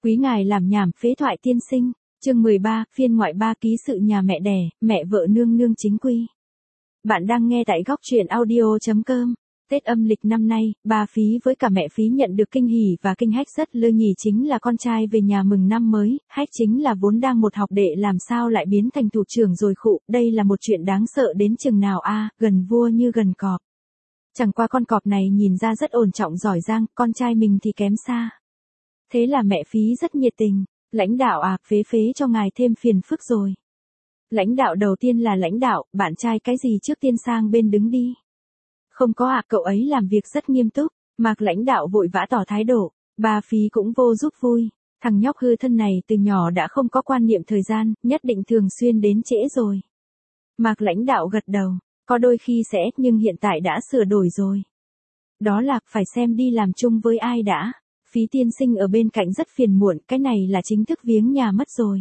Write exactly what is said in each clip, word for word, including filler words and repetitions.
Quý ngài làm nhảm phế thoại tiên sinh, chương mười ba, phiên ngoại ba ký sự nhà mẹ đẻ, mẹ vợ nương nương chính quy. Bạn đang nghe tại góc truyện audio chấm com. Tết âm lịch năm nay, bà Phí với cả mẹ Phí nhận được kinh hỉ và kinh hách rất lơ nhì, chính là con trai về nhà mừng năm mới, hách chính là vốn đang một học đệ làm sao lại biến thành thủ trưởng rồi khụ, đây là một chuyện đáng sợ đến chừng nào a, gần vua như gần cọp. Chẳng qua con cọp này nhìn ra rất ổn trọng giỏi giang, con trai mình thì kém xa. Thế là mẹ Phí rất nhiệt tình, lãnh đạo à, phế phế cho ngài thêm phiền phức rồi. Lãnh đạo đầu tiên là lãnh đạo, bạn trai cái gì trước tiên sang bên đứng đi. Không có à, cậu ấy làm việc rất nghiêm túc, Mạc lãnh đạo vội vã tỏ thái độ, bà Phí cũng vô giúp vui, thằng nhóc hư thân này từ nhỏ đã không có quan niệm thời gian, nhất định thường xuyên đến trễ rồi. Mạc lãnh đạo gật đầu, có đôi khi sẽ, nhưng hiện tại đã sửa đổi rồi. Đó là, phải xem đi làm chung với ai đã. Phí tiên sinh ở bên cạnh rất phiền muộn, cái này là chính thức viếng nhà mất rồi.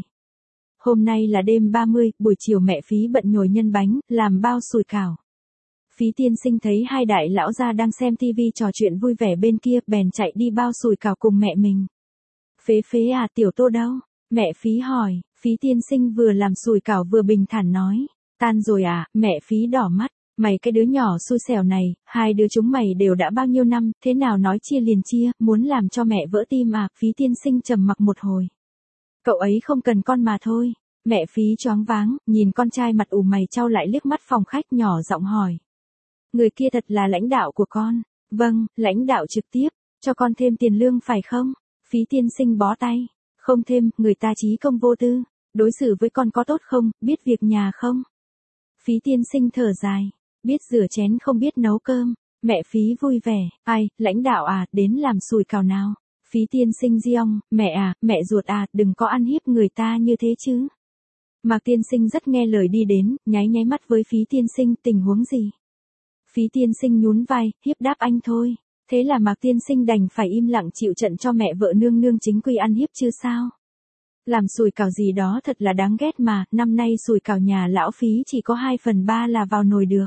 Hôm nay là đêm ba mươi, buổi chiều mẹ Phí bận nhồi nhân bánh, làm bao sủi cảo. Phí tiên sinh thấy hai đại lão gia đang xem tivi trò chuyện vui vẻ bên kia, bèn chạy đi bao sủi cảo cùng mẹ mình. Phế phế à, tiểu Tô đâu? Mẹ Phí hỏi. Phí tiên sinh vừa làm sủi cảo vừa bình thản nói. Tan rồi à, mẹ Phí đỏ mắt. Mày cái đứa nhỏ xui xẻo này, hai đứa chúng mày đều đã bao nhiêu năm, thế nào nói chia liền chia, muốn làm cho mẹ vỡ tim à, Phí tiên sinh trầm mặc một hồi. Cậu ấy không cần con mà thôi. Mẹ Phí choáng váng, nhìn con trai mặt ủ mày chau lại liếc mắt phòng khách nhỏ giọng hỏi. Người kia thật là lãnh đạo của con. Vâng, lãnh đạo trực tiếp, cho con thêm tiền lương phải không? Phí tiên sinh bó tay. Không thêm, người ta chí công vô tư. Đối xử với con có tốt không, biết việc nhà không? Phí tiên sinh thở dài. Biết rửa chén không biết nấu cơm. Mẹ Phí vui vẻ. Ai, lãnh đạo à, đến làm sủi cảo nào. Phí tiên sinh giong, mẹ à, mẹ ruột à, đừng có ăn hiếp người ta như thế chứ. Mạc tiên sinh rất nghe lời đi đến, nháy nháy mắt với Phí tiên sinh, tình huống gì? Phí tiên sinh nhún vai, hiếp đáp anh thôi. Thế là Mạc tiên sinh đành phải im lặng chịu trận cho mẹ vợ nương nương chính quy ăn hiếp chứ sao. Làm sủi cảo gì đó thật là đáng ghét mà, năm nay sủi cảo nhà lão Phí chỉ có hai phần ba là vào nồi được.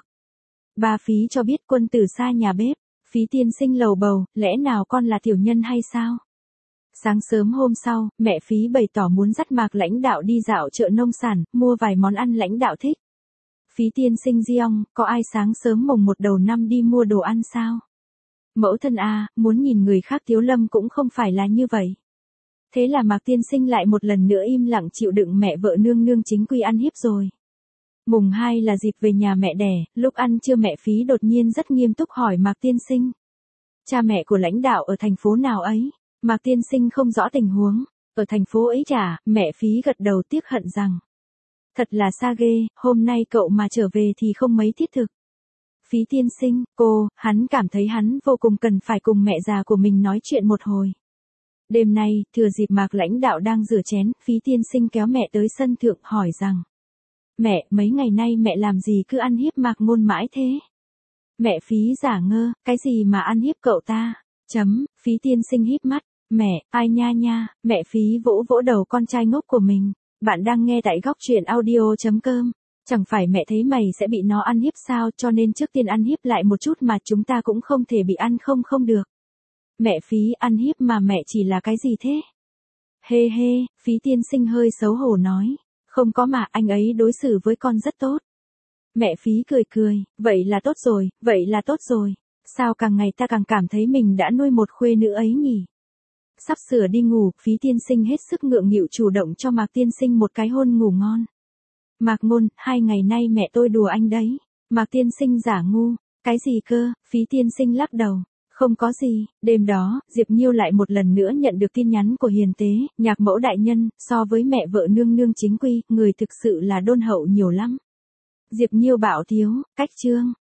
Bà Phí cho biết quân tử xa nhà bếp. Phí tiên sinh lầu bầu, lẽ nào con là tiểu nhân hay sao? Sáng sớm hôm sau, mẹ Phí bày tỏ muốn dắt Mạc lãnh đạo đi dạo chợ nông sản, mua vài món ăn lãnh đạo thích. Phí tiên sinh giong, có ai sáng sớm mồng một đầu năm đi mua đồ ăn sao? Mẫu thân à, muốn nhìn người khác thiếu lâm cũng không phải là như vậy. Thế là Mạc tiên sinh lại một lần nữa im lặng chịu đựng mẹ vợ nương nương chính quy ăn hiếp rồi. Mùng hai là dịp về nhà mẹ đẻ, lúc ăn trưa mẹ Phí đột nhiên rất nghiêm túc hỏi Mạc tiên sinh. Cha mẹ của lãnh đạo ở thành phố nào ấy? Mạc tiên sinh không rõ tình huống. Ở thành phố ấy chả, mẹ Phí gật đầu tiếc hận rằng. Thật là xa ghê, hôm nay cậu mà trở về thì không mấy thiết thực. Phí tiên sinh, cô, hắn cảm thấy hắn vô cùng cần phải cùng mẹ già của mình nói chuyện một hồi. Đêm nay, thừa dịp Mạc lãnh đạo đang rửa chén, Phí tiên sinh kéo mẹ tới sân thượng hỏi rằng. Mẹ, mấy ngày nay mẹ làm gì cứ ăn hiếp Mạc Ngôn mãi thế? Mẹ Phí giả ngơ, cái gì mà ăn hiếp cậu ta? Chấm, Phí tiên sinh híp mắt. Mẹ, ai nha nha, mẹ Phí vỗ vỗ đầu con trai ngốc của mình. Bạn đang nghe tại góc truyện audio chấm com. Chẳng phải mẹ thấy mày sẽ bị nó ăn hiếp sao, cho nên trước tiên ăn hiếp lại một chút mà chúng ta cũng không thể bị ăn không không được. Mẹ Phí ăn hiếp mà mẹ chỉ là cái gì thế? Hê hê, Phí tiên sinh hơi xấu hổ nói. Không có mà, anh ấy đối xử với con rất tốt. Mẹ Phí cười cười, vậy là tốt rồi, vậy là tốt rồi. Sao càng ngày ta càng cảm thấy mình đã nuôi một khuê nữ ấy nhỉ? Sắp sửa đi ngủ, Phí tiên sinh hết sức ngượng nghịu chủ động cho Mạc tiên sinh một cái hôn ngủ ngon. Mạc Ngôn, hai ngày nay mẹ tôi đùa anh đấy. Mạc tiên sinh giả ngu, cái gì cơ? Phí tiên sinh lắc đầu. Không có gì. Đêm đó, Diệp Nhiêu lại một lần nữa nhận được tin nhắn của hiền tế, nhạc mẫu đại nhân, so với mẹ vợ nương nương chính quy, người thực sự là đôn hậu nhiều lắm. Diệp Nhiêu bảo thiếu, cách chương.